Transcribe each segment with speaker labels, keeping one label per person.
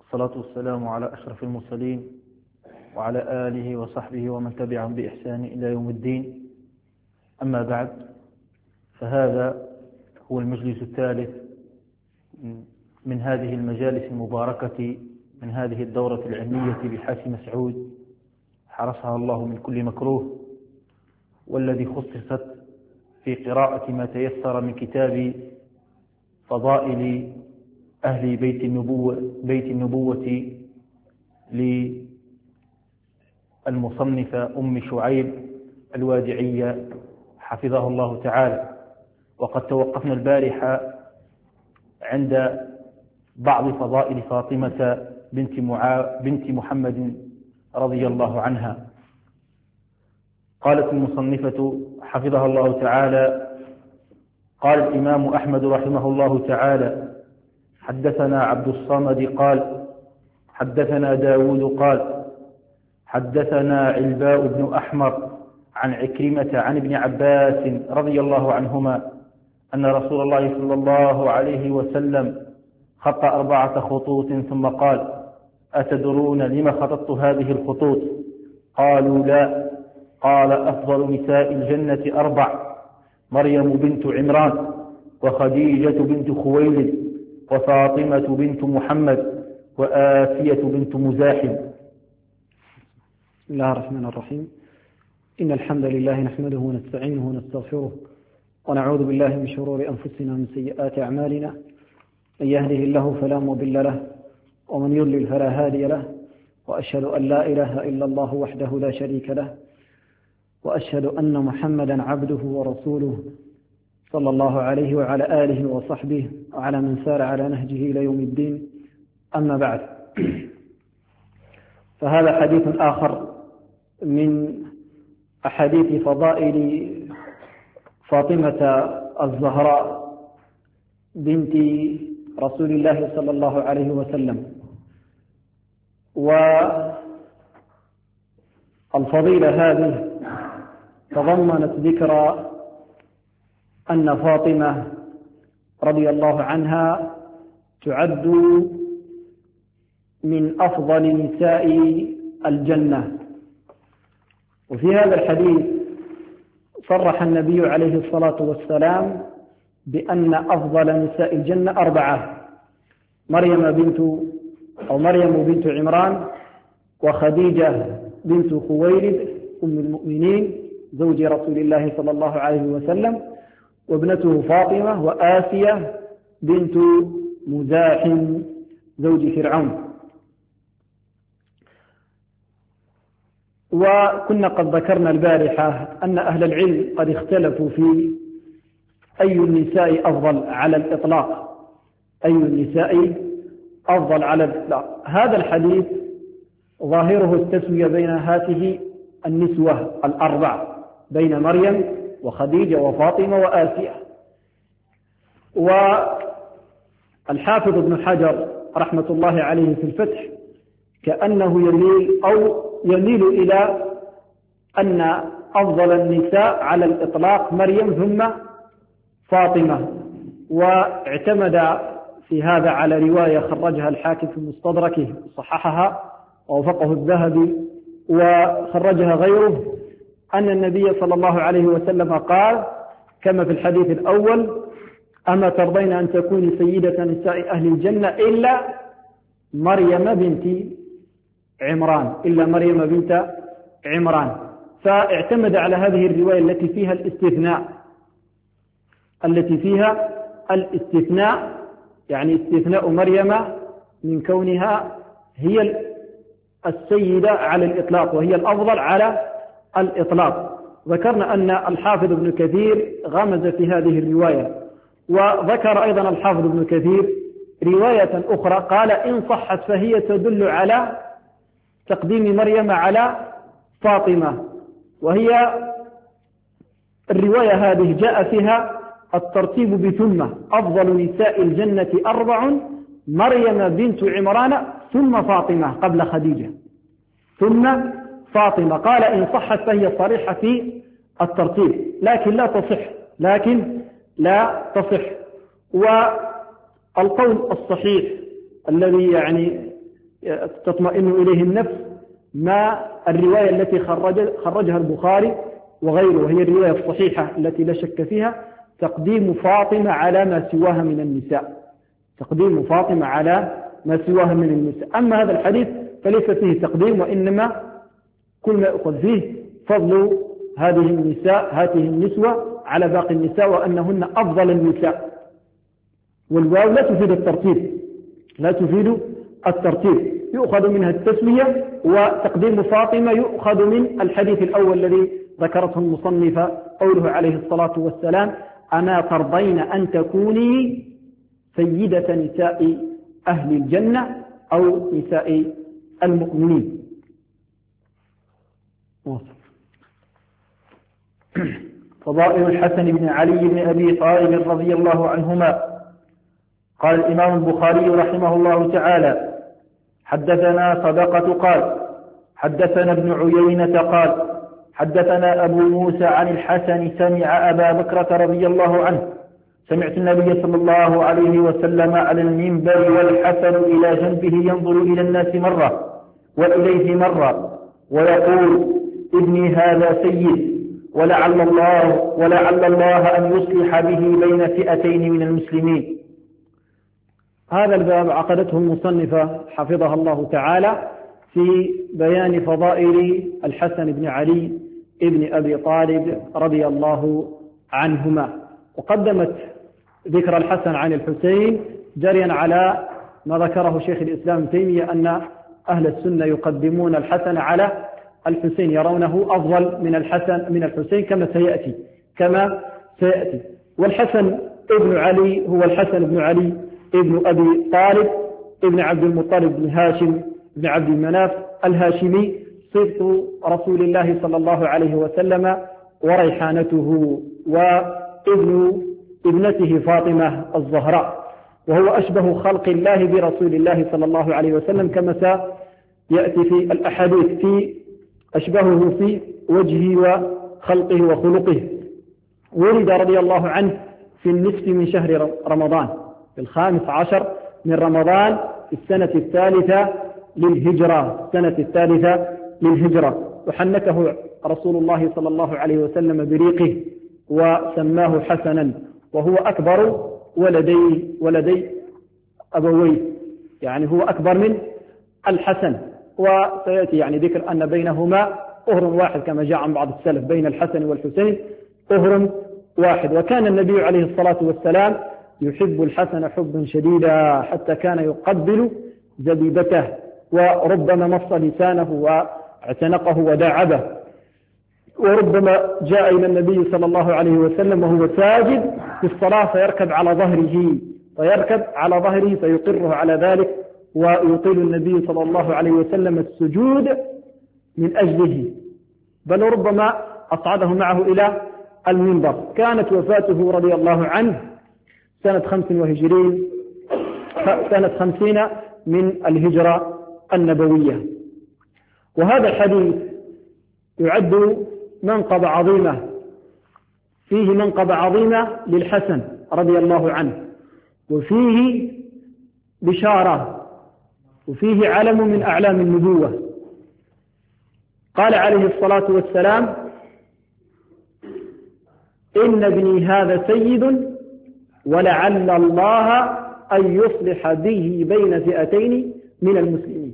Speaker 1: والصلاة والسلام على أشرف المرسلين وعلى آله وصحبه ومن تبعهم بإحسان إلى يوم الدين. أما بعد، فهذا هو المجلس الثالث من هذه المجالس المباركة من هذه الدورة العلمية بحاشي مسعود حرسها الله من كل مكروه، والذي خصصت في قراءة ما تيسر من كتاب فضائل أهل بيت النبوة للمصنفة أم شعيب الوادعية حفظه الله تعالى. وقد توقفنا البارحة عند بعض فضائل فاطمة بنت محمد رضي الله عنها. قالت المصنفة حفظها الله تعالى: قال الإمام أحمد رحمه الله تعالى: حدثنا عبد الصمد قال حدثنا داود قال حدثنا علباء بن أحمر عن عكرمة عن ابن عباس رضي الله عنهما أن رسول الله صلى الله عليه وسلم خط 4 خطوط ثم قال: أتدرون لما خططت هذه الخطوط؟ قالوا: لا. قال: أفضل نساء الجنة 4: مريم بنت عمران، وخديجة بنت خويلد، وفاطمة بنت محمد، وآسية بنت مزاحم.
Speaker 2: بسم الله الرحمن الرحيم. إن الحمد لله نحمده ونستعينه ونستغفره ونعوذ بالله من شرور أنفسنا ومن سيئات أعمالنا. من يهده الله فلا مضل له ومن يضلل فلا هادي له، وأشهد أن لا إله إلا الله وحده لا شريك له، وأشهد أن محمدا عبده ورسوله صلى الله عليه وعلى آله وصحبه وعلى من سار على نهجه إلى يوم الدين. أما بعد، فهذا حديث آخر من أحاديث فضائل فاطمة الزهراء بنت رسول الله صلى الله عليه وسلم. والفضيلة هذه تضمنت ذكر أن فاطمة رضي الله عنها تعد من أفضل نساء الجنة. وفي هذا الحديث صرح النبي عليه الصلاة والسلام بأن أفضل نساء الجنة 4: مريم بنت عمران، وخديجة بنت خويلد أم المؤمنين زوج رسول الله صلى الله عليه وسلم، وابنته فاطمة، وآسية بنت مزاحم زوج فرعون. وكنا قد ذكرنا البارحة أن أهل العلم قد اختلفوا في أي النساء أفضل على الإطلاق. أي النساء أفضل على الإطلاق؟ هذا الحديث ظاهره التسوية بين هاته النسوة 4، بين مريم وخديجة وفاطمة وآسية. والحافظ ابن حجر رحمة الله عليه في الفتح كأنه يميل إلى أن أفضل النساء على الإطلاق مريم ثم فاطمة، واعتمد في هذا على رواية خرجها الحاكم في مستدركه صححها ووافقه الذهبي وخرجها غيره، أن النبي صلى الله عليه وسلم قال كما في الحديث الأول: أما ترضين أن تكوني سيدة نساء أهل الجنة إلا مريم بنت عمران. فاعتمد على هذه الرواية التي فيها الاستثناء، يعني استثناء مريم من كونها هي السيدة على الإطلاق وهي الأفضل على الإطلاق. ذكرنا أن الحافظ ابن كثير غمز في هذه الرواية، وذكر أيضا الحافظ ابن كثير رواية أخرى قال إن صحت فهي تدل على تقديم مريم على فاطمة، وهي الرواية هذه جاء فيها الترتيب بثم: أفضل نساء الجنة 4: مريم بنت عمران ثم فاطمة قبل خديجة ثم فاطمة. قال إن صحت فهي صريحة في الترتيب، لكن لا تصح. والقول الصحيح الذي تطمئن إليه النفس، ما الرواية التي خرجها البخاري وغيره، وهي الرواية الصحيحة التي لا شك فيها، تقديم فاطمة على ما سواها من النساء، تقديم فاطمة على ما سواها من النساء. أما هذا الحديث فليس فيه تقديم، وإنما كل ما يأخذ فيه فضل هذه النسوة على باقي النساء، وأنهن أفضل النساء. والواو لا تفيد الترتيب، لا تفيد الترتيب، يؤخذ منها التسمية، وتقديم فاطمة يؤخذ من الحديث الأول الذي ذكرته المصنفة، قوله عليه الصلاة والسلام: أما ترضين أن تكوني سيدة نساء أهل الجنة أو نساء المؤمنين.
Speaker 1: فضائل الحسن بن علي بن أبي طالب رضي الله عنهما. قال الإمام البخاري رحمه الله تعالى: حدثنا صدقة قال حدثنا ابن عيينة قال حدثنا أبو موسى عن الحسن سمع أبا بكرة رضي الله عنه: سمعت النبي صلى الله عليه وسلم على المنبر والحسن إلى جنبه ينظر إلى الناس مرة وإليه مرة ويقول: ابني هذا سيد، ولعل الله أن يصلح به بين فئتين من المسلمين.
Speaker 2: هذا الباب عقدته المصنفة حفظها الله تعالى في بيان فضائل الحسن بن علي ابن أبي طالب رضي الله عنهما، وقدمت ذكر الحسن عن الحسين جريا على ما ذكره شيخ الإسلام تيمية، أن أهل السنة يقدمون الحسن على الحسين، يرونه أفضل من الحسين كما سيأتي. والحسن ابن علي هو الحسن بن علي ابن أبي طالب ابن عبد المطلب بن هاشم بن عبد المناف الهاشمي، صبط رسول الله صلى الله عليه وسلم وريحانته، وابن ابنته فاطمة الزهراء، وهو أشبه خلق الله برسول الله صلى الله عليه وسلم، كما سيأتي في الأحاديث في أشبهه في وجهه وخلقه وخلقه. ولد رضي الله عنه في النصف من شهر رمضان، في 15 من رمضان، في السنة الثالثة للهجرة، وحنكه رسول الله صلى الله عليه وسلم بريقه وسماه حسنا، وهو أكبر ولدي أبويه، يعني هو أكبر من الحسن. وسيأتي يعني ذكر أن بينهما طهر واحد، كما جاء عن بعض السلف بين الحسن والحسين طهر واحد. وكان النبي عليه الصلاة والسلام يحب الحسن حبا شديدا، حتى كان يقبل زبيبته، وربما مص لسانه واعتنقه وداعبه، وربما جاء إلى النبي صلى الله عليه وسلم وهو ساجد في الصلاة فيركب على ظهره فيقره على ذلك، ويطيل النبي صلى الله عليه وسلم السجود من أجله، بل ربما أصعده معه إلى المنبر. كانت وفاته رضي الله عنه سنة 50 من الهجرة النبوية. وهذا الحديث يعد منقبة عظيمة، فيه منقبة عظيمة للحسن رضي الله عنه، وفيه بشارة، وفيه علم من أعلام النبوة. قال عليه الصلاة والسلام: إن ابني هذا سيد، ولعل الله أن يصلح به بين فئتين من المسلمين.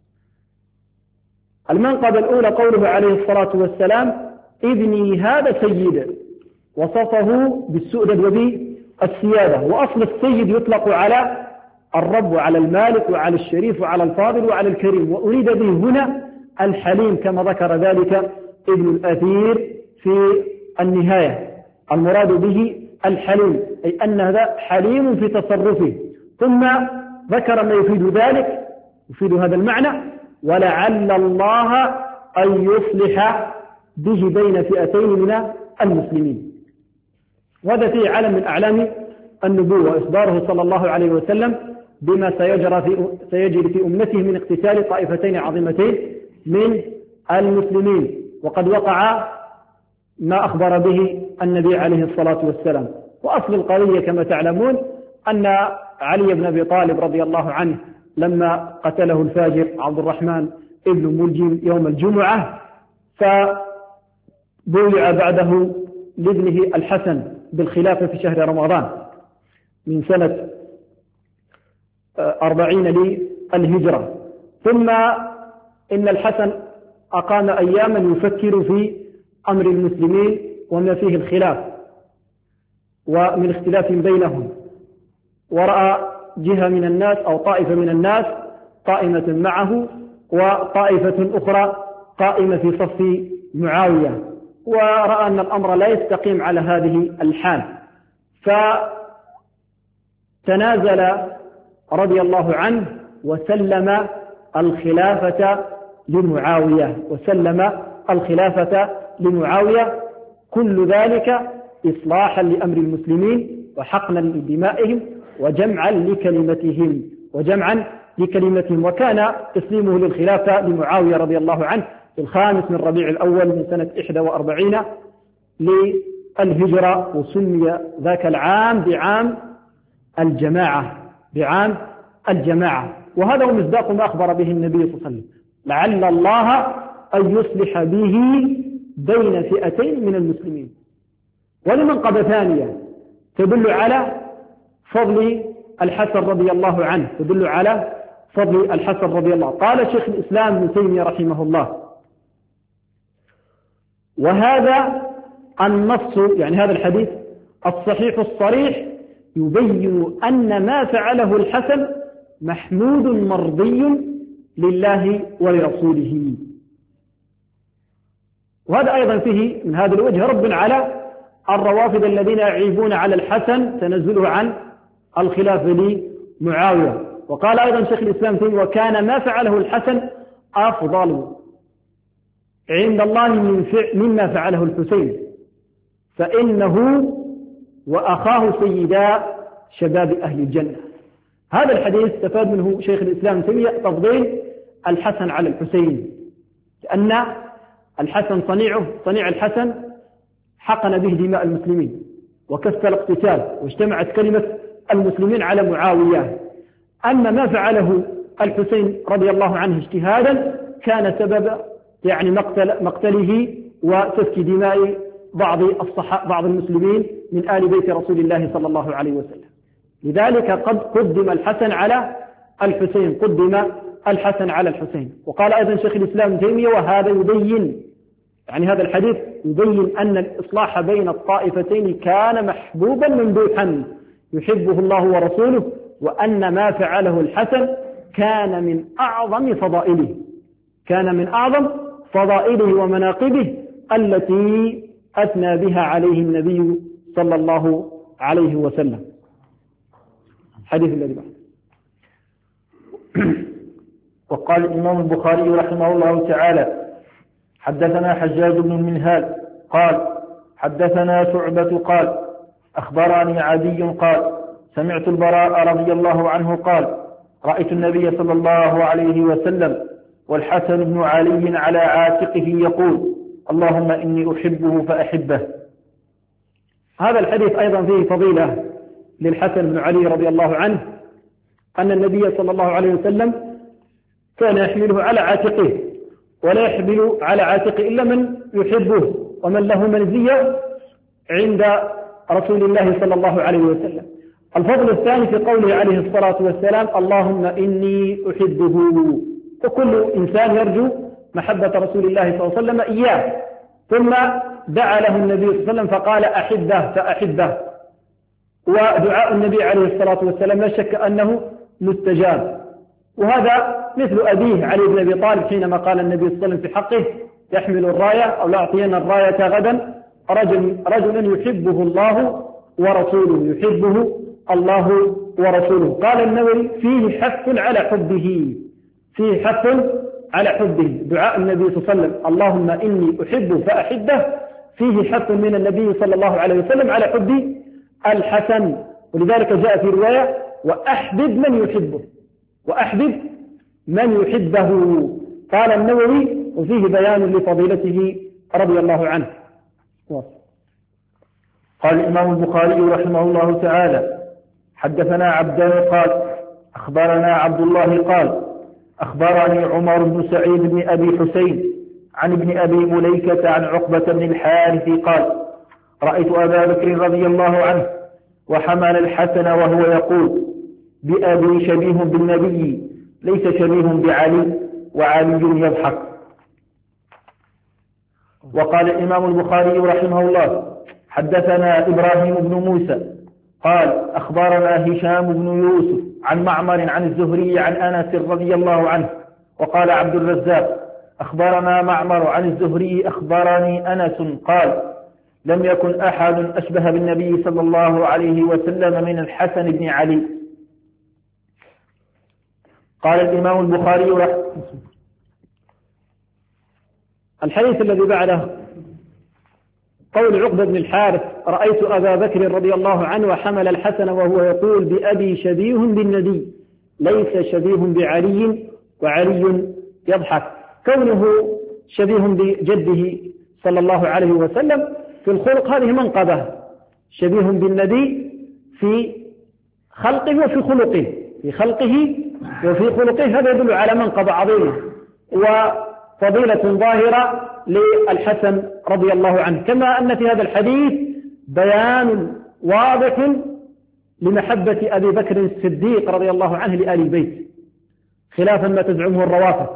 Speaker 2: المنقبة الأولى قوله عليه الصلاة والسلام: ابني هذا سيد، وصفه بالسؤدد وبالسيادة. وأصل السيد يطلق على الرب وعلى المالك وعلى الشريف وعلى الفاضل وعلى الكريم، وأريد به هنا الحليم، كما ذكر ذلك ابن الأثير في النهاية. المراد به الحليم، أي أن هذا حليم في تصرفه. ثم ذكر ما يفيد ذلك، يفيد هذا المعنى: ولعل الله أن يصلح به بين فئتين من المسلمين. وهذا فيه علم من أعلام النبوة، إخباره صلى الله عليه وسلم بما سيجري في أمته من اقتتال طائفتين عظيمتين من المسلمين، وقد وقع ما أخبر به النبي عليه الصلاة والسلام. وأصل القضية كما تعلمون أن علي بن أبي طالب رضي الله عنه لما قتله الفاجر عبد الرحمن ابن ملجم يوم الجمعة، فبويع بعده لابنه الحسن بالخلافة في شهر رمضان من سنة 40 للهجرة. ثم إن الحسن أقام أياما يفكر في أمر المسلمين وما فيه الخلاف ومن اختلاف بينهم، ورأى جهة من الناس أو طائفة من الناس قائمة معه وطائفة أخرى قائمة في صف معاوية، ورأى أن الأمر لا يستقيم على هذه الحال، فتنازل رضي الله عنه وسلم الخلافة لمعاوية كل ذلك إصلاحا لأمر المسلمين وحقنا لدمائهم وجمعا لكلمتهم. وكان تسليمه للخلافة لمعاوية رضي الله عنه في 5 من ربيع الأول من سنة 41 للهجرة، وسمي ذاك العام بعام الجماعة. وهذا هو مصداق ما أخبر به النبي صلى الله عليه وسلم: لعل الله أن يصلح به بين فئتين من المسلمين. ولمنقبة ثانية تدل على فضل الحسن رضي الله عنه، قال شيخ الإسلام ابن تيمية رحمه الله: وهذا النص، يعني هذا الحديث الصحيح الصريح، يبين أن ما فعله الحسن محمود مرضي لله ولرسوله. وهذا أيضا فيه من هذا الوجه رد على الروافض الذين يعيبون على الحسن تنزله عن الخلافة لمعاوية. وقال أيضا شيخ الإسلام تيمية: وكان ما فعله الحسن أفضل عند الله مما فعله الحسين، فإنه وأخاه سيدا شباب أهل الجنة. هذا الحديث استفاد منه شيخ الإسلام تيمية تفضيل الحسن على الحسين، لأن الحسن صنيع الحسن حقن به دماء المسلمين وكسر الاقتتال واجتمعت كلمة المسلمين على معاوية. أما ما فعله الحسين رضي الله عنه اجتهادا كان سبب يعني مقتله وسفك دماء بعض المسلمين من آل بيت رسول الله صلى الله عليه وسلم. لذلك قد قدم الحسن على الحسين. وقال أيضا شيخ الإسلام تيمية: وهذا يبين، يعني هذا الحديث يبين أن الإصلاح بين الطائفتين كان محبوبا ممدوحا يحبه الله ورسوله، وأن ما فعله الحسن كان من أعظم فضائله ومناقبه التي أثنى بها عليه النبي صلى الله عليه وسلم. حديث الذي بعد.
Speaker 1: وقال الإمام البخاري رحمه الله تعالى: حدثنا حجاج بن المنهال قال حدثنا شعبة قال أخبرني عدي قال سمعت البراء رضي الله عنه قال: رأيت النبي صلى الله عليه وسلم والحسن بن علي على عاتقه يقول: اللهم إني أحبه فأحبه. هذا الحديث أيضا فيه فضيلة للحسن بن علي رضي الله عنه، أن النبي صلى الله عليه وسلم كان يحمله على عاتقه، ولا يحمل على عاتقه إلا من يحبه ومن له منزية عند رسول الله صلى الله عليه وسلم. الفضل الثاني في قوله عليه الصلاة والسلام: اللهم إني أحبه. وكل إنسان يرجو محبة رسول الله صلى الله عليه وسلم إياه، ثم دعا له النبي صلى الله عليه وسلم فقال: أحبه فأحبه. ودعاء النبي عليه الصلاة والسلام لا شك أنه مستجاب. وهذا مثل أبيه علي بن أبي طالب حينما قال النبي صلى الله عليه وسلم في حقه: يحمل الراية أو لا أعطين الراية غدا رجل يحبه الله ورسوله. قال النووي: فيه حث على حبه. دعاء النبي صلى الله عليه وسلم: اللهم إني أحبه فأحبه، فيه حث من النبي صلى الله عليه وسلم على حب الحسن. ولذلك جاء في رواية: وأحبب من يحبه. قال النووي: وفيه بيان لفضيلته رضي الله عنه. قال الإمام البخاري رحمه الله تعالى: حدثنا عبدان قال أخبرنا عبد الله قال أخبرني عمر بن سعيد بن أبي حسين عن ابن أبي مليكة عن عقبة بن الحارث قال رأيت أبا بكر رضي الله عنه وحمل الحسن وهو يقول بأبي شبيه بالنبي ليس شبيه بعلي وعلي يضحك. وقال الإمام البخاري رحمه الله حدثنا إبراهيم بن موسى قال أخبرنا هشام بن يوسف عن معمر عن الزهري عن أنس رضي الله عنه. وقال عبد الرزاق أخبرنا معمر عن الزهري أخبرني أنس قال لم يكن أحد أشبه بالنبي صلى الله عليه وسلم من الحسن بن علي. قال الإمام البخاري
Speaker 2: الحديث الذي بعده قول عقبة بن الحارث رأيت أبا بكر رضي الله عنه وحمل الحسن وهو يقول بأبي شبيه بالنبي ليس شبيه بعلي وعلي يضحك. كونه شبيه بجده صلى الله عليه وسلم في الخلق هذه منقبة، شبيه بالنبي في خلقه وفي خلقه، في خلقه وفي خلقه، هذا يدل على منقبة عظيمة وفضيلة ظاهرة للحسن رضي الله عنه. كما أن في هذا الحديث بيان واضح لمحبة أبي بكر الصديق رضي الله عنه لآل البيت خلافا ما تزعمه الروافض.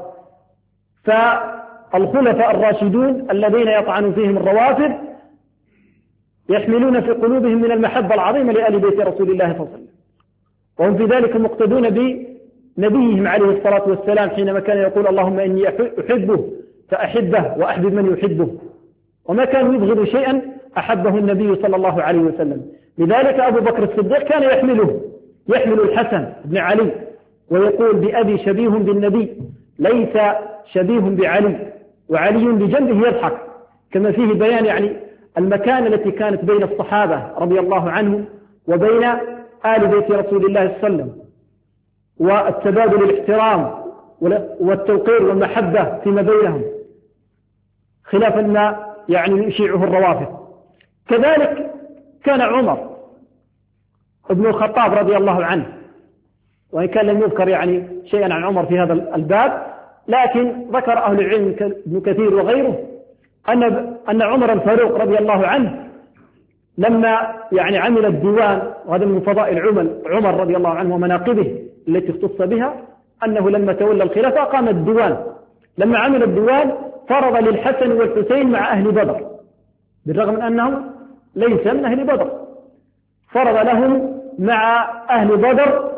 Speaker 2: فالخلفاء الراشدون الذين يطعن فيهم الروافض يحملون في قلوبهم من المحبة العظيمة لآل بيت رسول الله صلى الله عليه وسلم، وهم في ذلك مقتدون بنبيهم عليه الصلاة والسلام حينما كان يقول اللهم إني أحبه فأحبه وأحبب من يحبه، وما كان يبغض شيئا أحبه النبي صلى الله عليه وسلم. لذلك أبو بكر الصديق كان يحمل الحسن بن علي ويقول بأبي شبيه بالنبي ليس شبيه بعلي وعلي بجنبه يضحك، كما فيه بيان يعني المكانة التي كانت بين الصحابة رضي الله عنهم وبين آل بيت رسول الله صلى الله عليه وسلم، والتبادل الاحترام والتوقير والمحبة فيما بينهم خلافا ما يعني يشيعه الروافض. كذلك كان عمر ابن الخطاب رضي الله عنه، وإن كان لم يذكر يعني شيئا عن عمر في هذا الباب، لكن ذكر أهل العلم ابن كثير وغيره أن عمر الفاروق رضي الله عنه لما يعني عمل الديوان، وهذا من فضائل عمر رضي الله عنه ومناقبه التي اختص بها، أنه لما تولى الخلافة قام الديوان. لما عمل الديوان فرض للحسن والحسين مع أهل بدر، بالرغم من أنهم ليس من أهل بدر، فرض لهم مع أهل بدر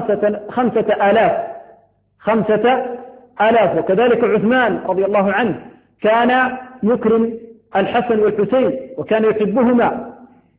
Speaker 2: 5,000. وكذلك عثمان رضي الله عنه كان يكرم الحسن والحسين وكان يحبهما.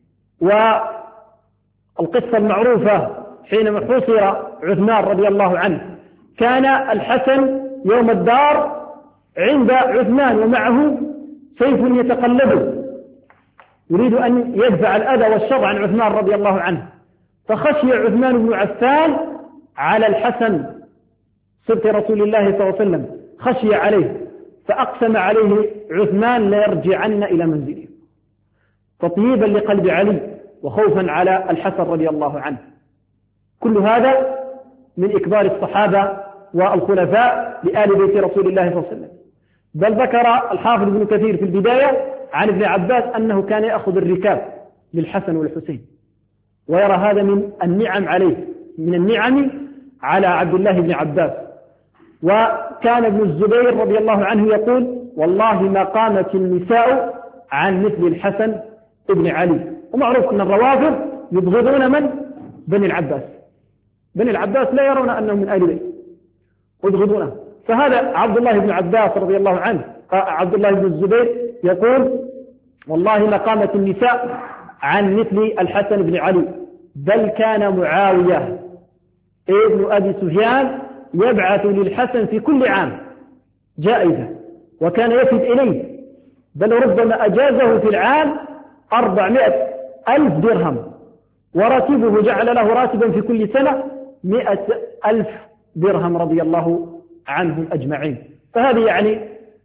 Speaker 2: والقصة المعروفة حينما حصر عثمان رضي الله عنه كان الحسن يوم الدار عند عثمان ومعه سيف يتقلبه يريد أن يدفع الأذى والشر عن عثمان رضي الله عنه، فخشي عثمان بن عفان على الحسن سبط رسول الله صلى الله عليه وسلم، خشي عليه فأقسم عليه عثمان لا يرجعن إلى منزله تطييبا لقلب علي وخوفا على الحسن رضي الله عنه. كل هذا من إكبار الصحابة والخلفاء لآل بيت رسول الله صلى الله عليه وسلم. بل ذكر الحافظ ابن كثير في البداية عن ابن عباس أنه كان يأخذ الركاب للحسن والحسين، ويرى هذا من النعم عليه، من النعم على عبد الله بن عباس. وكان ابن الزبير رضي الله عنه يقول والله ما قامت النساء عن مثل الحسن ابن علي. ومعروف أن الروافض يبغضون من؟ بني العباس. بني العباس لا يرون أنهم من آل بيت ويبغضونه. فهذا عبد الله بن عباس رضي الله عنه، عبد الله بن الزبير يقول والله ما قامت النساء عن مثل الحسن بن علي، بل كان معاوية ابن أبي سفيان يبعث للحسن في كل عام جائزة وكان يفد إليه، بل ربما أجازه في العام 400,000 درهم، وراتبه جعل له راتبا في كل سنة 100,000 درهم رضي الله عنهم أجمعين. فهذه يعني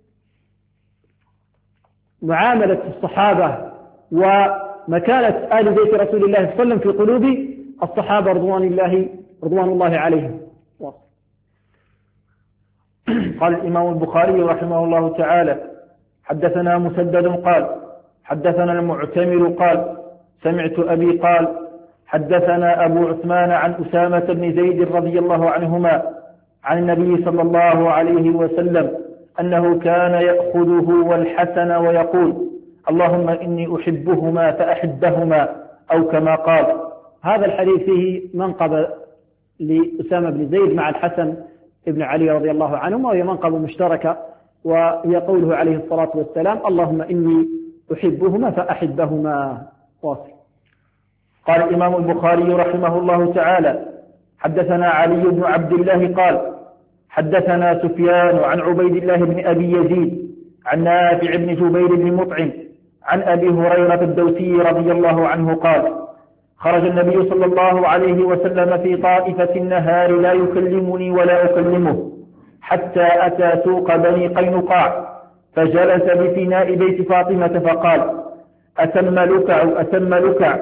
Speaker 2: معاملة الصحابة ومكانة آل بيت رسول الله صلى الله عليه وسلم في قلوب الصحابة رضوان الله رضوان الله عليهم.
Speaker 1: قال الإمام البخاري رحمه الله تعالى: حدثنا مسدد قال حدثنا المعتمر قال سمعت أبي قال حدثنا أبو عثمان عن أسامة بن زيد رضي الله عنهما عن النبي صلى الله عليه وسلم أنه كان يأخذه والحسن ويقول: اللهم إني أحبهما فأحبهما، أو كما قال.
Speaker 2: هذا الحديث فيه منقبة لأسامة بن زيد مع الحسن ابن علي رضي الله عنهما، وهي منقبة مشتركة، وهي قوله عليه الصلاة والسلام: اللهم إني أحبهما فأحبهما. واصل.
Speaker 1: قال الإمام البخاري رحمه الله تعالى: حدثنا علي بن عبد الله قال حدثنا سفيان عن عبيد الله بن أبي يزيد عن نافع بن جبير بن مطعم عن أبي هريرة الدوسي رضي الله عنه قال: خرج النبي صلى الله عليه وسلم في طائفة النهار لا يكلمني ولا أكلمه، حتى أتى سوق بني قينقاع، فجلس بفناء بيت فاطمة فقال: أتم لكع،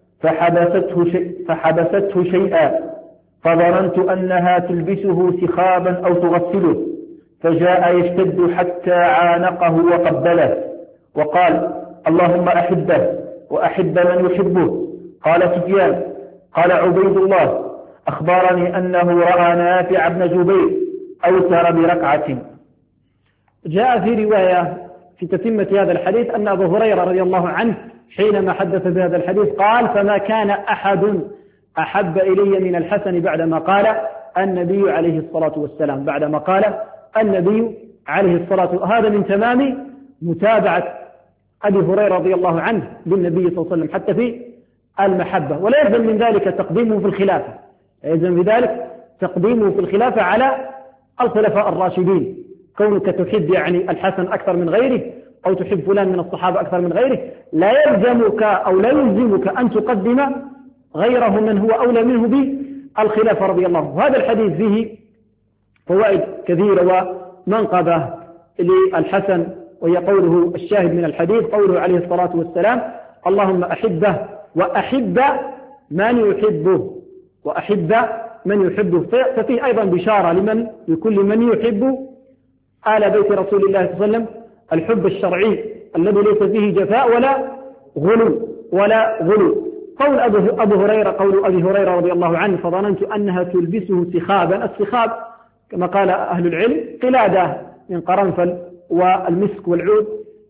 Speaker 1: فحبسته شيئا، فظننت أنها تلبسه سخابا أو تغسله، فجاء يشتد حتى عانقه وقبله، وقال: اللهم أحبه وأحب من يحبه. قال سفيان: قال عبيد الله: أخبرني أنه رأى نافع بن جبير أوتر بركعة.
Speaker 2: جاء في رواية في تتمة هذا الحديث أن أبو هريرة رضي الله عنه حينما حدث بهذا الحديث قال: فما كان أحد أحب إلي من الحسن بعدما قال النبي عليه الصلاة والسلام، بعدما قال النبي عليه الصلاة والسلام. هذا من تمام متابعة أبي هريرة رضي الله عنه بالنبي صلى الله عليه وسلم حتى في المحبة، ولا يلزم من ذلك تقديمه في الخلافة، يلزم بذلك تقديمه في الخلافة على الخلفاء الراشدين. كونك تحب يعني الحسن أكثر من غيره أو تحب فلان من الصحابة أكثر من غيره لا يلزمك أو لا يلزمك أن تقدم غيره من هو أولى منه بالخلافة رضي الله عنه. وهذا الحديث فيه فوائد كثيرة ومنقبة للحسن، وهي قوله الشاهد من الحديث قوله عليه الصلاة والسلام: اللهم أحبه وأحب من يحبه، وأحب من يحبه. ففيه أيضا بشارة لكل من يحب آل بيت رسول الله صلى الله عليه وسلم الحب الشرعي الذي ليس فيه جفاء ولا غلو. قول أبو هريرة قول أبي هريرة رضي الله عنه: فظننت أنها تلبسه سخابا. السخاب كما قال أهل العلم قلادة من قرنفل والمسك والعود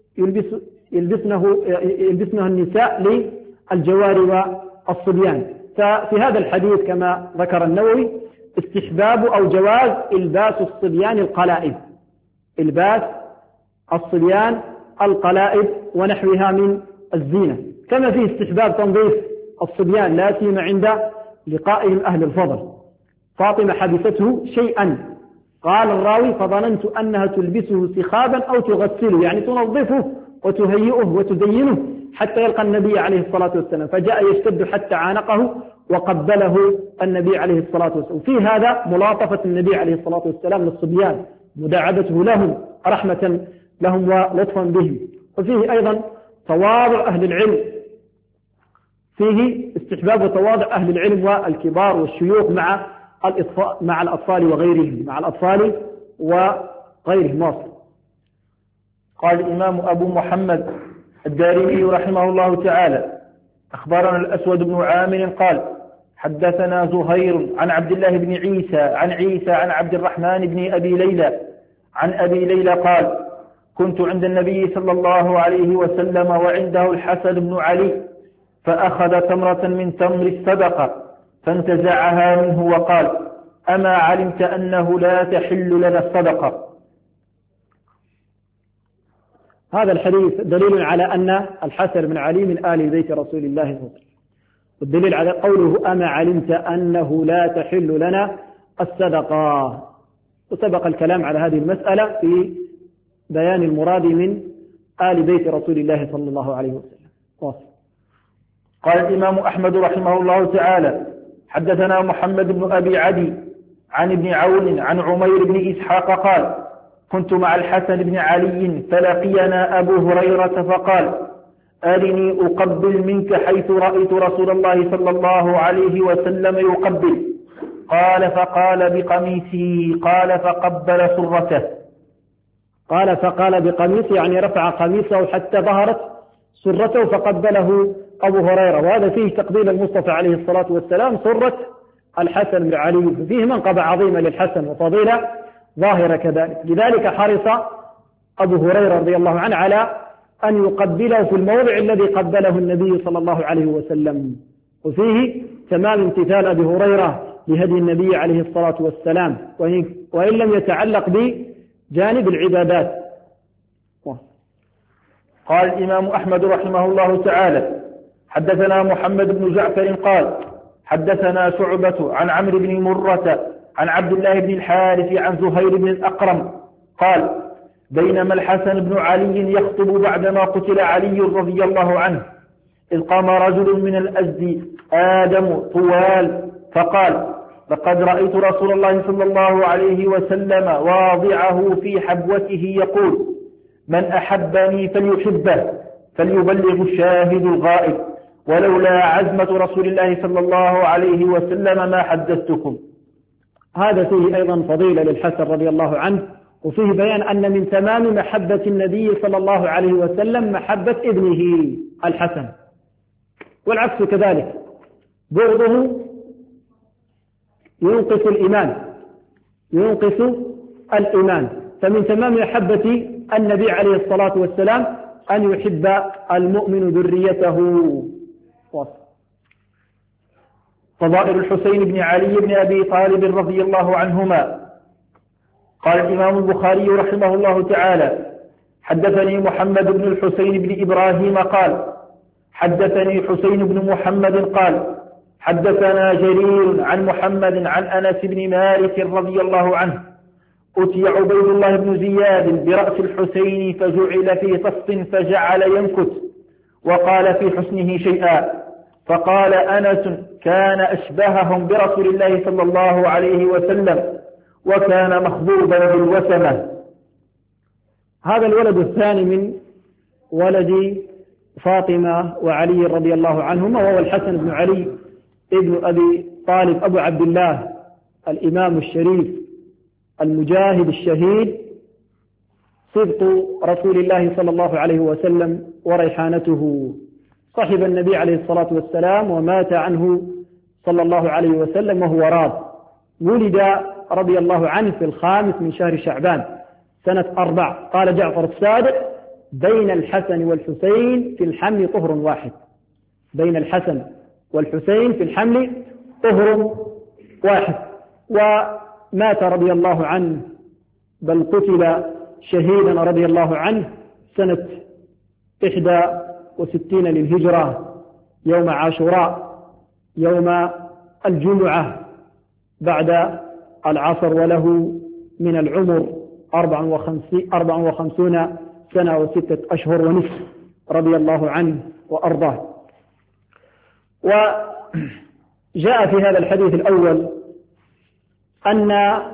Speaker 2: يلبسنه النساء للجوار والصبيان. ففي هذا الحديث كما ذكر النووي استحباب أو جواز إلباس الصبيان القلائد، إلباس الصبيان القلائد ونحوها من الزينة، كما فيه استحباب تنظيف الصبيان لا سيما عند لقائهم أهل الفضل. فاطمة حبسته شيئا، قال الراوي: فظننت أنها تلبسه سخابا أو تغسله، يعني تنظفه وتهيئه وتزينه حتى يلقى النبي عليه الصلاة والسلام، فجاء يشتد حتى عانقه وقبله النبي عليه الصلاة والسلام. في هذا ملاطفة النبي عليه الصلاة والسلام للصبيان، مداعبته لهم رحمة لهم ولطفا بهم. وفيه أيضا تواضع أهل العلم، فيه استحباب وتواضع أهل العلم والكبار والشيوخ مع الأطفال وغيرهم. واصل.
Speaker 1: قال الإمام أبو محمد الدارمي رحمه الله تعالى: أخبرنا الأسود بن عامر قال حدثنا زهير عن عبد الله بن عيسى عن عبد الرحمن بن أبي ليلى عن أبي ليلى قال: كنت عند النبي صلى الله عليه وسلم وعنده الحسن بن علي، فأخذ تمرة من تمر الصدقة فانتزعها منه وقال: أما علمت أنه لا تحل لنا الصدقة.
Speaker 2: هذا الحديث دليل على أن الحسن بن علي من آل بيت رسول الله صلى الله عليه وسلم، والدليل على قوله: أما علمت أنه لا تحل لنا الصدقة. وسبق الكلام على هذه المسألة في بيان المراد من آل بيت رسول الله صلى الله عليه وسلم.
Speaker 1: قال الإمام أحمد رحمه الله تعالى: حدثنا محمد بن أبي عدي عن ابن عون عن عمير بن إسحاق قال: كنت مع الحسن بن علي فلقينا أبو هريرة فقال: أرني أقبل منك حيث رأيت رسول الله صلى الله عليه وسلم يقبل. قال فقال بقميصه قال فقبل سرته.
Speaker 2: قال فقال بقميصه يعني رفع قميصه حتى ظهرت سرته فقبله أبو هريرة، وهذا فيه تقبيل المصطفى عليه الصلاة والسلام سرة الحسن بن علي، فيه منقبة عظيمة للحسن وفضيلة ظاهرة كذلك. لذلك حرص أبو هريرة رضي الله عنه على أن يقبله في الموضع الذي قبله النبي صلى الله عليه وسلم، وفيه تمام امتثال أبي هريرة لهدي النبي عليه الصلاة والسلام وإن لم يتعلق بجانب العبادات.
Speaker 1: قال الإمام أحمد رحمه الله تعالى: حدثنا محمد بن جعفر قال حدثنا شعبة عن عمرو بن مرة عن عبد الله بن الحارث عن زهير بن الأقرم قال: بينما الحسن بن علي يخطب بعدما قتل علي رضي الله عنه، إذ قام رجل من الأزد آدم طوال فقال: لقد رأيت رسول الله صلى الله عليه وسلم واضعه في حبوته يقول: من أحبني فليحبه فليبلغ الشاهد الغائب، ولولا عزمة رسول الله صلى الله عليه وسلم ما حدثتكم.
Speaker 2: هذا فيه أيضا فضيلة للحسن رضي الله عنه، وفيه بيان أن من تمام محبة النبي صلى الله عليه وسلم محبة ابنه الحسن، والعكس كذلك، بغضه ينقص الإيمان. فمن تمام محبة النبي عليه الصلاة والسلام أن يحب المؤمن ذريته.
Speaker 1: فضائل الحسين بن علي بن أبي طالب رضي الله عنهما. قال الإمام البخاري رحمه الله تعالى: حدثني محمد بن الحسين بن إبراهيم قال حدثني حسين بن محمد قال حدثنا جرير عن محمد عن أنس بن مالك رضي الله عنه: أتي عبيد الله بن زياد برأس الحسين فجعل في طست فجعل ينكت، وقال في حسنه شيئا، فقال أنس: كان أشبههم برسول الله صلى الله عليه وسلم، وكان مخضوبا بالوسمة.
Speaker 2: هذا الولد الثاني من ولد فاطمة وعلي رضي الله عنهما، وهو الحسن بن علي ابن أبي طالب أبو عبد الله، الإمام الشريف المجاهد الشهيد، صدق رسول الله صلى الله عليه وسلم وريحانته، صحب النبي عليه الصلاة والسلام ومات عنه صلى الله عليه وسلم وهو راض. ولد رضي الله عنه في 5 من شهر شعبان سنة 4. قال جعفر الصادق: بين الحسن والحسين في الحمل طهر واحد. بين الحسن والحسين في الحمل طهر واحد. ومات رضي الله عنه، بل قتل شهيدا رضي الله عنه سنة 61 للهجرة يوم عاشوراء، يوم الجمعة بعد العصر، وله من العمر 54 سنة و6 أشهر ونصف رضي الله عنه وأرضاه. وجاء في هذا الحديث الأول أن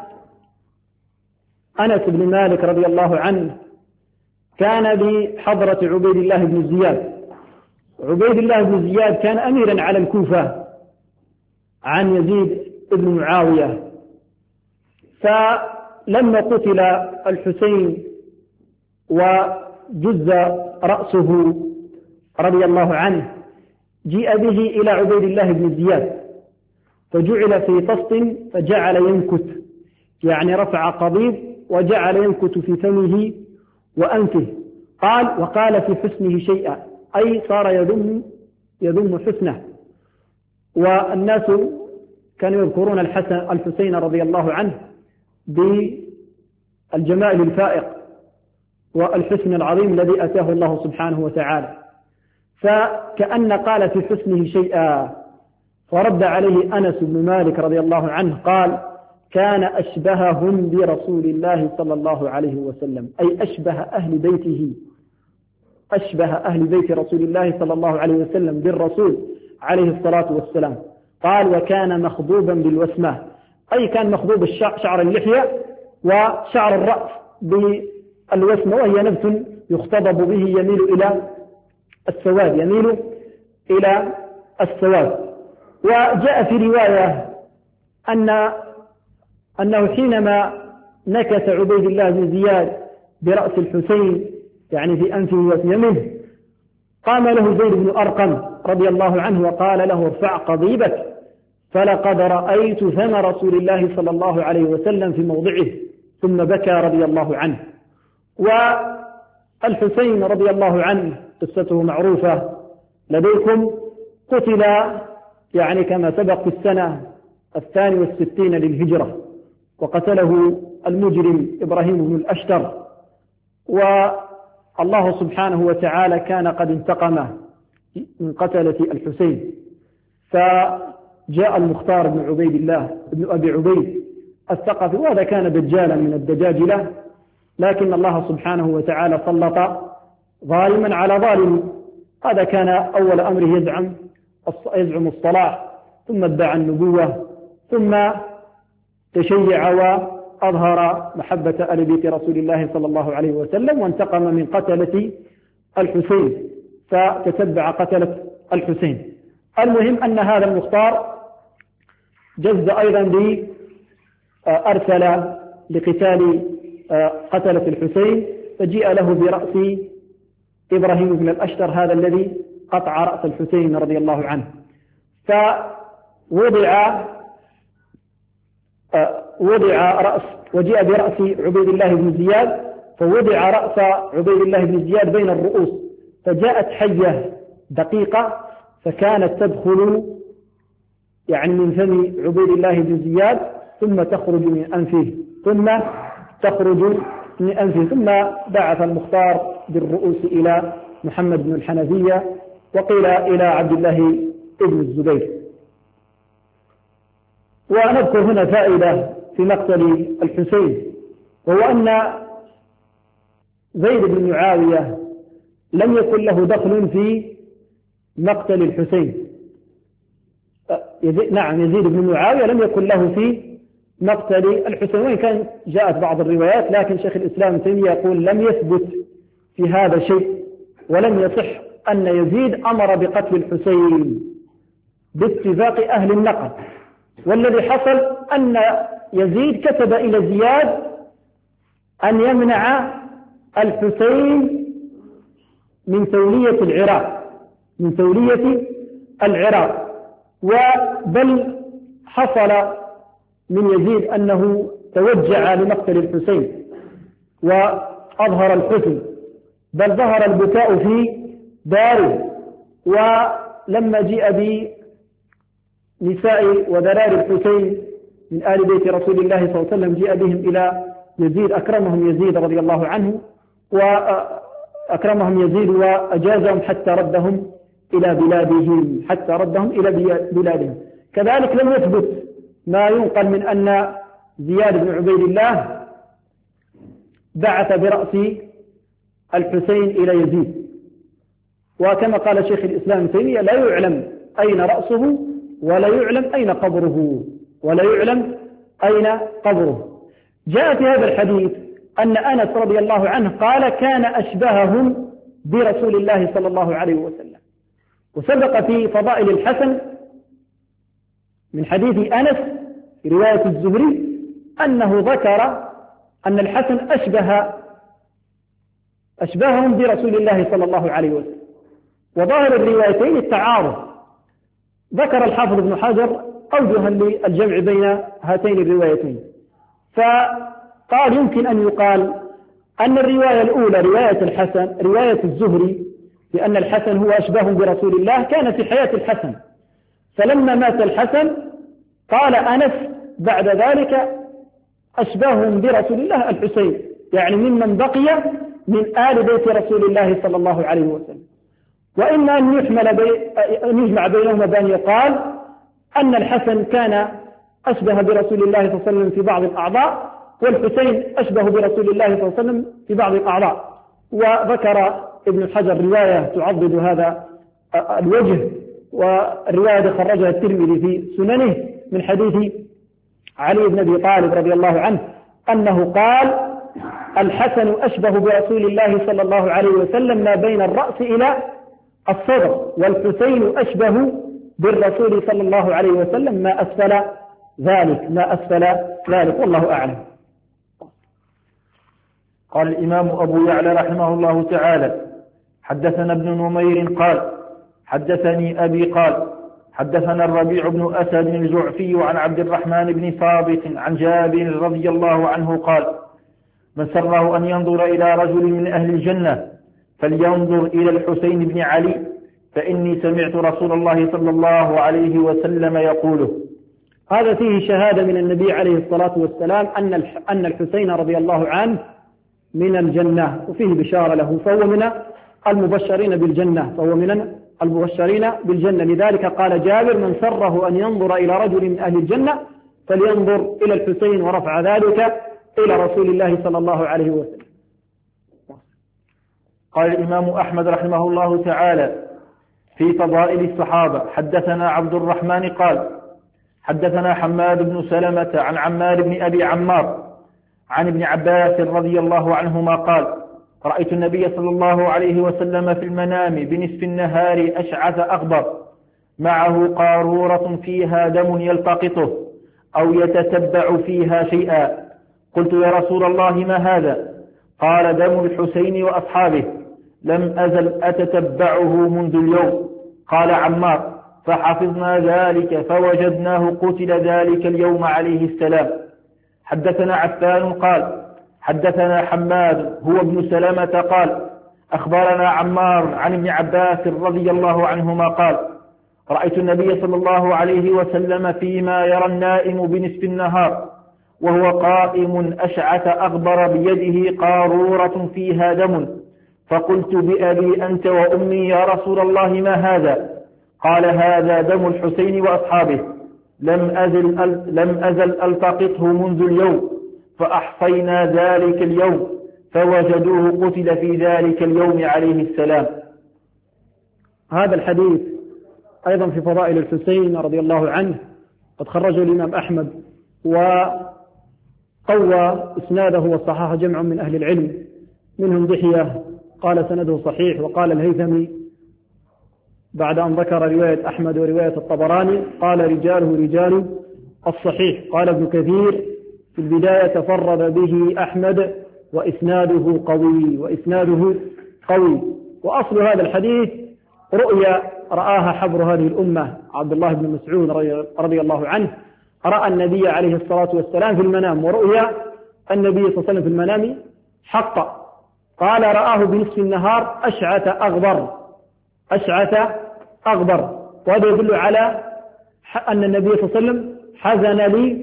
Speaker 2: أنس بن مالك رضي الله عنه كان بحضرة عبيد الله بن زياد. عبيد الله بن زياد كان أميرا على الكوفة عن يزيد بن معاوية، فلما قتل الحسين وجز رأسه رضي الله عنه، جيء به إلى عبيد الله بن زياد فجعل في طست فجعل ينكت، يعني رفع قضيب وجعل ينكت في فمه وأنفه. وقال في حسنه شيئا، أي صار يذم حسنه. والناس كانوا يذكرون الحسين رضي الله عنه بالجمال الفائق والحسن العظيم الذي أتاه الله سبحانه وتعالى، فكأن قال في حسنه شيئا، فرد عليه أنس بن مالك رضي الله عنه قال: كان أشبههم برسول الله صلى الله عليه وسلم، أي أشبه أهل بيته، أشبه أهل بيت رسول الله صلى الله عليه وسلم بالرسول عليه الصلاة والسلام. قال: وكان مخضوبا بالوسمة، أي كان مخضوب شعر اللحية وشعر الرأس بالوسمة، وهي نبت يختضب به يميل إلى السواد. وجاء في رواية أنه حينما نكس عبيد الله بن زياد برأس الحسين يعني في أنفه وفمه، قام له زيد بن أرقم رضي الله عنه وقال له: ارفع قضيبك، فلقد رأيت فم رسول الله صلى الله عليه وسلم في موضعه، ثم بكى رضي الله عنه. والحسين رضي الله عنه قصته معروفة لديكم، قتل يعني كما سبق في السنة 62 للهجرة، وقتله المجرم إبراهيم بن الأشتر، والله سبحانه وتعالى كان قد انتقم من قتلة الحسين، فجاء المختار بن عبيد الله بن أبي عبيد الثقفي، وهذا كان دجالا من الدجاجلة، لكن الله سبحانه وتعالى سلط ظالما على ظالم. هذا كان أول أمره يزعم الصلاح، ثم ادعى النبوة، ثم تشيع وأظهر محبة آل بيت رسول الله صلى الله عليه وسلم، وانتقم من قتلة الحسين، فتتبع قتلة الحسين. المهم أن هذا المختار جز أيضا أرسل لقتال قتلة الحسين، فجيء له برأس إبراهيم بن الأشتر، هذا الذي قطع رأس الحسين رضي الله عنه، وجيء برأس عبيد الله بن زياد، فوضع رأس عبيد الله بن زياد بين الرؤوس، فجاءت حية دقيقة فكانت تدخل يعني من فم عبيد الله بن زياد، ثم تخرج من أنفه، ثم بعث المختار بالرؤوس إلى محمد بن الحنفية، وقيل إلى عبد الله بن الزبير. ونذكر هنا فائدة في مقتل الحسين، وهو أن زيد بن معاوية لم يكن له دخل في مقتل الحسين. يزيد بن معاوية لم يكن له في مقتل الحسين، وإن كان جاءت بعض الروايات، لكن شيخ الإسلام ابن تيمية يقول لم يثبت في هذا شيء، ولم يصح أن يزيد أمر بقتل الحسين باتفاق أهل النقل. والذي حصل أن يزيد كتب إلى زياد أن يمنع الحسين من تولية العراق، وبل حصل من يزيد أنه توجع لمقتل الحسين وأظهر الحزن، بل ظهر البكاء في داره. ولما جيء بنساء وذرار الحسين من آل بيت رسول الله صلى الله عليه وسلم، جيء بهم إلى يزيد، أكرمهم يزيد رضي الله عنه، وأكرمهم يزيد وأجازهم حتى ردهم إلى بلادهم. كذلك لم يثبت ما ينقل من أن زياد بن عبيد الله بعث برأس الحسين إلى يزيد، وكما قال شيخ الإسلام ابن تيمية لا يعلم أين رأسه ولا يعلم أين قبره. جاء في هذا الحديث أن أنس رضي الله عنه قال كان أشبههم برسول الله صلى الله عليه وسلم. وسبق في فضائل الحسن من حديث أنس في رواية الزهري أنه ذكر أن الحسن أشبههم برسول الله صلى الله عليه وسلم. وظاهر الروايتين التعارض. ذكر الحافظ ابن حجر أوجها للجمع بين هاتين الروايتين، فقال يمكن أن يقال أن الرواية الأولى رواية الحسن رواية الزهري لأن الحسن هو أشبه برسول الله كان في حياة الحسن، فلما مات الحسن قال أنس بعد ذلك أشبههم برسول الله الحسين، يعني ممن بقي من آل بيت رسول الله صلى الله عليه وسلم. وإما أن يجمع بينهما بأن يقال أن الحسن كان أشبه برسول الله صلى الله عليه وسلم في بعض الأعضاء، والحسين أشبه برسول الله صلى الله عليه وسلم في بعض الأعضاء. وذكر ابن حجر رواية تعضد هذا الوجه، والرواية خرجها الترمذي في سننه من حديث علي بن أبي طالب رضي الله عنه أنه قال الحسن أشبه برسول الله صلى الله عليه وسلم ما بين الرأس إلى الصدر، والحسين أشبه بالرسول صلى الله عليه وسلم ما أسفل ذلك ما أسفل ذلك، والله أعلم.
Speaker 1: قال الإمام أبو يعلى رحمه الله تعالى: حدثنا ابن نمير قال: حدثني أبي قال: حدثنا الربيع بن أسد الجعفي عن عبد الرحمن بن ثابت عن جابر رضي الله عنه قال: من سره أن ينظر إلى رجل من أهل الجنة فلينظر إلى الحسين بن علي، فإني سمعت رسول الله صلى الله عليه وسلم يقوله.
Speaker 2: هذا فيه شهادة من النبي عليه الصلاة والسلام أن الحسين رضي الله عنه من الجنة، وفيه بشارة له، فهو من المبشرين بالجنة. لذلك قال جابر: من سره أن ينظر إلى رجل من أهل الجنة فلينظر إلى الحسين، ورفع ذلك إلى رسول الله صلى الله عليه وسلم.
Speaker 1: قال الإمام أحمد رحمه الله تعالى في فضائل الصحابة: حدثنا عبد الرحمن قال: حدثنا حماد بن سلمة عن عمار بن أبي عمار عن ابن عباس رضي الله عنهما قال: رأيت النبي صلى الله عليه وسلم في المنام بنصف النهار أشعث أغبر، معه قارورة فيها دم يلتقطه أو يتتبع فيها شيئا. قلت: يا رسول الله ما هذا؟ قال: دم الحسين وأصحابه، لم أزل أتتبعه منذ اليوم. قال عمار: فحفظنا ذلك فوجدناه قتل ذلك اليوم عليه السلام. حدثنا عفان قال: حدثنا حماد هو ابن سلمة قال: أخبرنا عمار عن ابن عباس رضي الله عنهما قال: رأيت النبي صلى الله عليه وسلم فيما يرى النائم بنصف النهار وهو قائم أشعث أغبر بيده قارورة فيها دم، فقلت: بأبي أنت وأمي يا رسول الله ما هذا؟ قال: هذا دم الحسين وأصحابه، لم أزل ألتقطه منذ اليوم، فأحصينا ذلك اليوم فوجدوه قتل في ذلك اليوم عليه السلام.
Speaker 2: هذا الحديث أيضا في فضائل الحسين رضي الله عنه، قد خرجه الإمام أحمد وقوى إسناده وصححه جمع من أهل العلم، منهم دحية قال سنده صحيح، وقال الهيثمي بعد أن ذكر رواية أحمد ورواية الطبراني قال: رجاله رجال الصحيح. قال ابن كثير في البداية: تفرد به أحمد وإسناده قوي. وأصل هذا الحديث رؤيا رآها حبر هذه الأمة عبد الله بن مسعود رضي الله عنه، رأى النبي عليه الصلاة والسلام في المنام، ورؤيا النبي صلى الله عليه وسلم في المنام حق. قال: رآه بنصف النهار أشعث أغبر، وهذا يدل على أن النبي صلى الله عليه وسلم حزن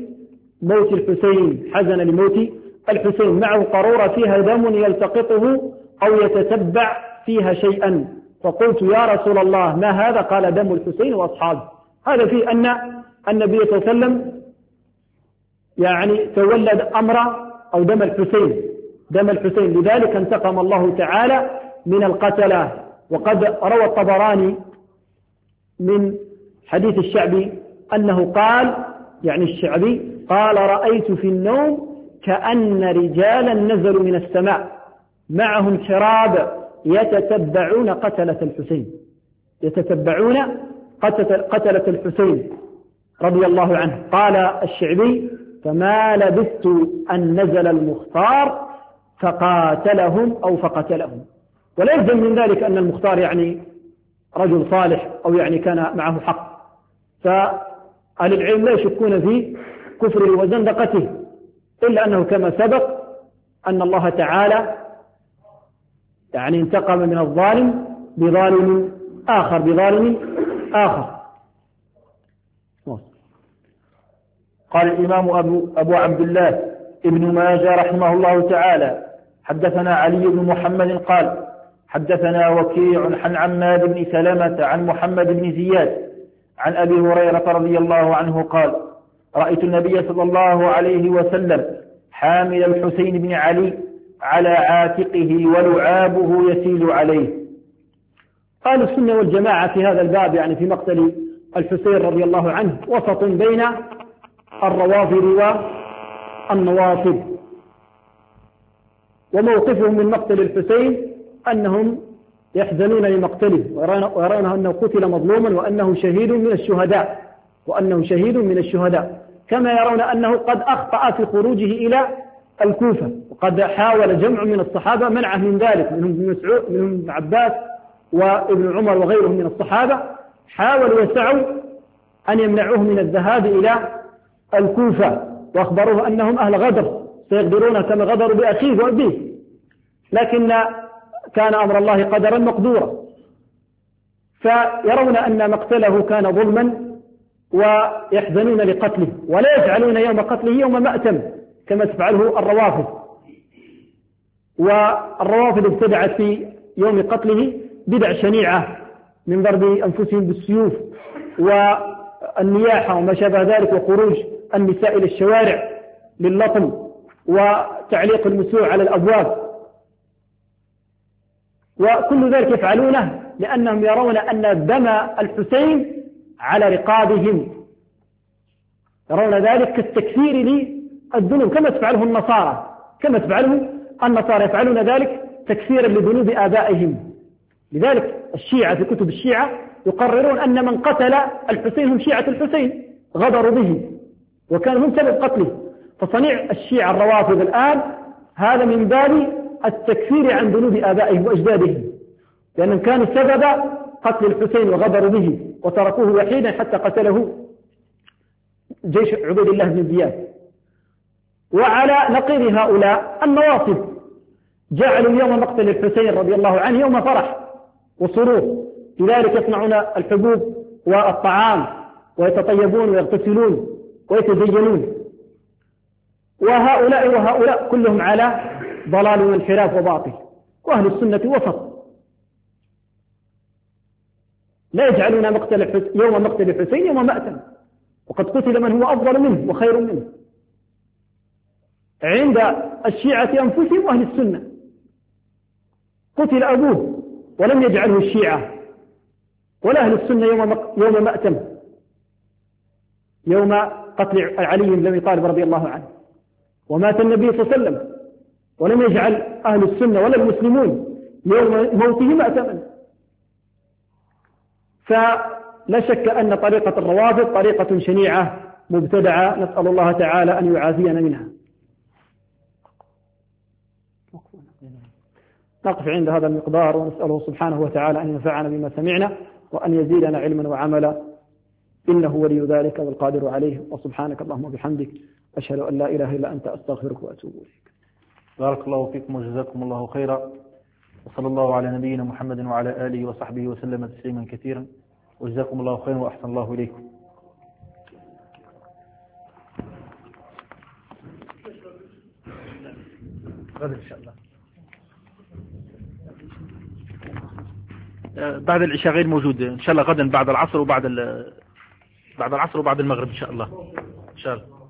Speaker 2: لموت الحسين، معه قارورة فيها دم يلتقطه أو يتتبع فيها شيئا. فقلت: يا رسول الله ما هذا؟ قال: دم الحسين وأصحابه. هذا فيه أن النبي صلى الله عليه وسلم يعني تولد أمر أو دم الحسين، لذلك انتقم الله تعالى من القتلة. وقد روى الطبراني من حديث الشعبي أنه قال، يعني الشعبي قال: رأيت في النوم كأن رجالا نزلوا من السماء معهم حراب يتتبعون قتلة الحسين رضي الله عنه. قال الشعبي: فما لبثت أن نزل المختار فقتلهم. ولا يلزم من ذلك أن المختار يعني رجل صالح أو يعني كان معه حق، فأهل العلم لا يشكون في كفره وزندقته، إلا أنه كما سبق أن الله تعالى يعني انتقم من الظالم بظالم آخر.
Speaker 1: قال الإمام أبو عبد الله ابن ماجه رحمه الله تعالى: حدثنا علي بن محمد قال: حدثنا وكيع عن عماد بن سلمة عن محمد بن زياد عن أبي هريرة رضي الله عنه قال: رأيت النبي صلى الله عليه وسلم حامل الحسين بن علي على عاتقه ولعابه يسيل عليه.
Speaker 2: قال السنة والجماعة في هذا الباب، يعني في مقتل الحسين رضي الله عنه، وسط بين الروافض والنواصب. وموقفهم من مقتل الحسين أنهم يحزنون لمقتله، ويرون أنه قتل مظلوما وأنه شهيد من الشهداء، كما يرون أنه قد أخطأ في خروجه إلى الكوفة، وقد حاول جمع من الصحابة منعه من ذلك، منهم ابن مسعود، منهم ابن عباس وابن عمر وغيرهم من الصحابة، حاولوا وسعوا أن يمنعوه من الذهاب إلى الكوفة، وأخبروه أنهم أهل غدر سيغدرون كما غدروا بأخيه وأبيه، لكن كان أمر الله قدرا مقدورا، فيرون أن مقتله كان ظلما ويحزنون لقتله، ولا يجعلون يوم قتله يوم مأتم كما تفعله الروافض. والروافض ابتدعت في يوم قتله بدع شنيعة من ضرب أنفسهم بالسيوف والنياحة وما شابه ذلك، وخروج النساء إلى الشوارع لللطم وتعليق المسوع على الأبواب، وكل ذلك يفعلونه لأنهم يرون أن دم الحسين على رقابهم، يرون ذلك كالتكفير للذنوب كما تفعله النصارى، يفعلون ذلك تكفيرا لذنوب آبائهم. لذلك الشيعة في كتب الشيعة يقررون أن من قتل الحسين هم شيعة الحسين، غدروا به وكانوا هم سبب قتله. فصنيع الشيعة الروافض الآن هذا من باب التكفير عن ذنوب آبائهم وأجدادهم، لأنهم كانوا سبب قتل الحسين وغدروا به وتركوه وحيدا حتى قتله جيش عبيد الله بن زياد. وعلى نقيض هؤلاء النواصب جعلوا يوم مقتل الحسين رضي الله عنه يوم فرح وسرور، لذلك يصنعون الحبوب والطعام ويتطيبون ويغتسلون ويتزينون، وهؤلاء كلهم على ضلال وانحراف وباطل. وأهل السنة وسط، لا يجعلون يوم مقتل الحسين يوم مأتم، وقد قتل من هو أفضل منه وخير منه عند الشيعة أنفسهم وأهل السنة. قتل أبوه ولم يجعله الشيعة ولا أهل السنة يوم مأتم، يوم قتل علي بن أبي طالب رضي الله عنه، ومات النبي صلى الله عليه وسلم ولم يجعل أهل السنة ولا المسلمون يوم موته مأتما. فلا شك أن طريقة الروافض طريقة شنيعة مبتدعة، نسأل الله تعالى أن يعافينا منها. نقف عند هذا المقدار، ونسأله سبحانه وتعالى أن ينفعنا بما سمعنا وأن يزيدنا علما وعملا، إنه ولي ذلك والقادر عليه. وسبحانك اللهم وبحمدك، أشهد أن لا إله إلا أنت، أستغفرك وأتوب إليك.
Speaker 1: بارك الله فيكم وجزاكم الله خيرا، وصلى الله على نبينا محمد وعلى آله وصحبه وسلم تسليما كثيرا، وجزاكم الله خيرا وأحسن الله إليكم. غدا إن شاء الله بعد العشاء غير موجود إن شاء الله، غدا بعد العصر وبعد المغرب إن شاء الله.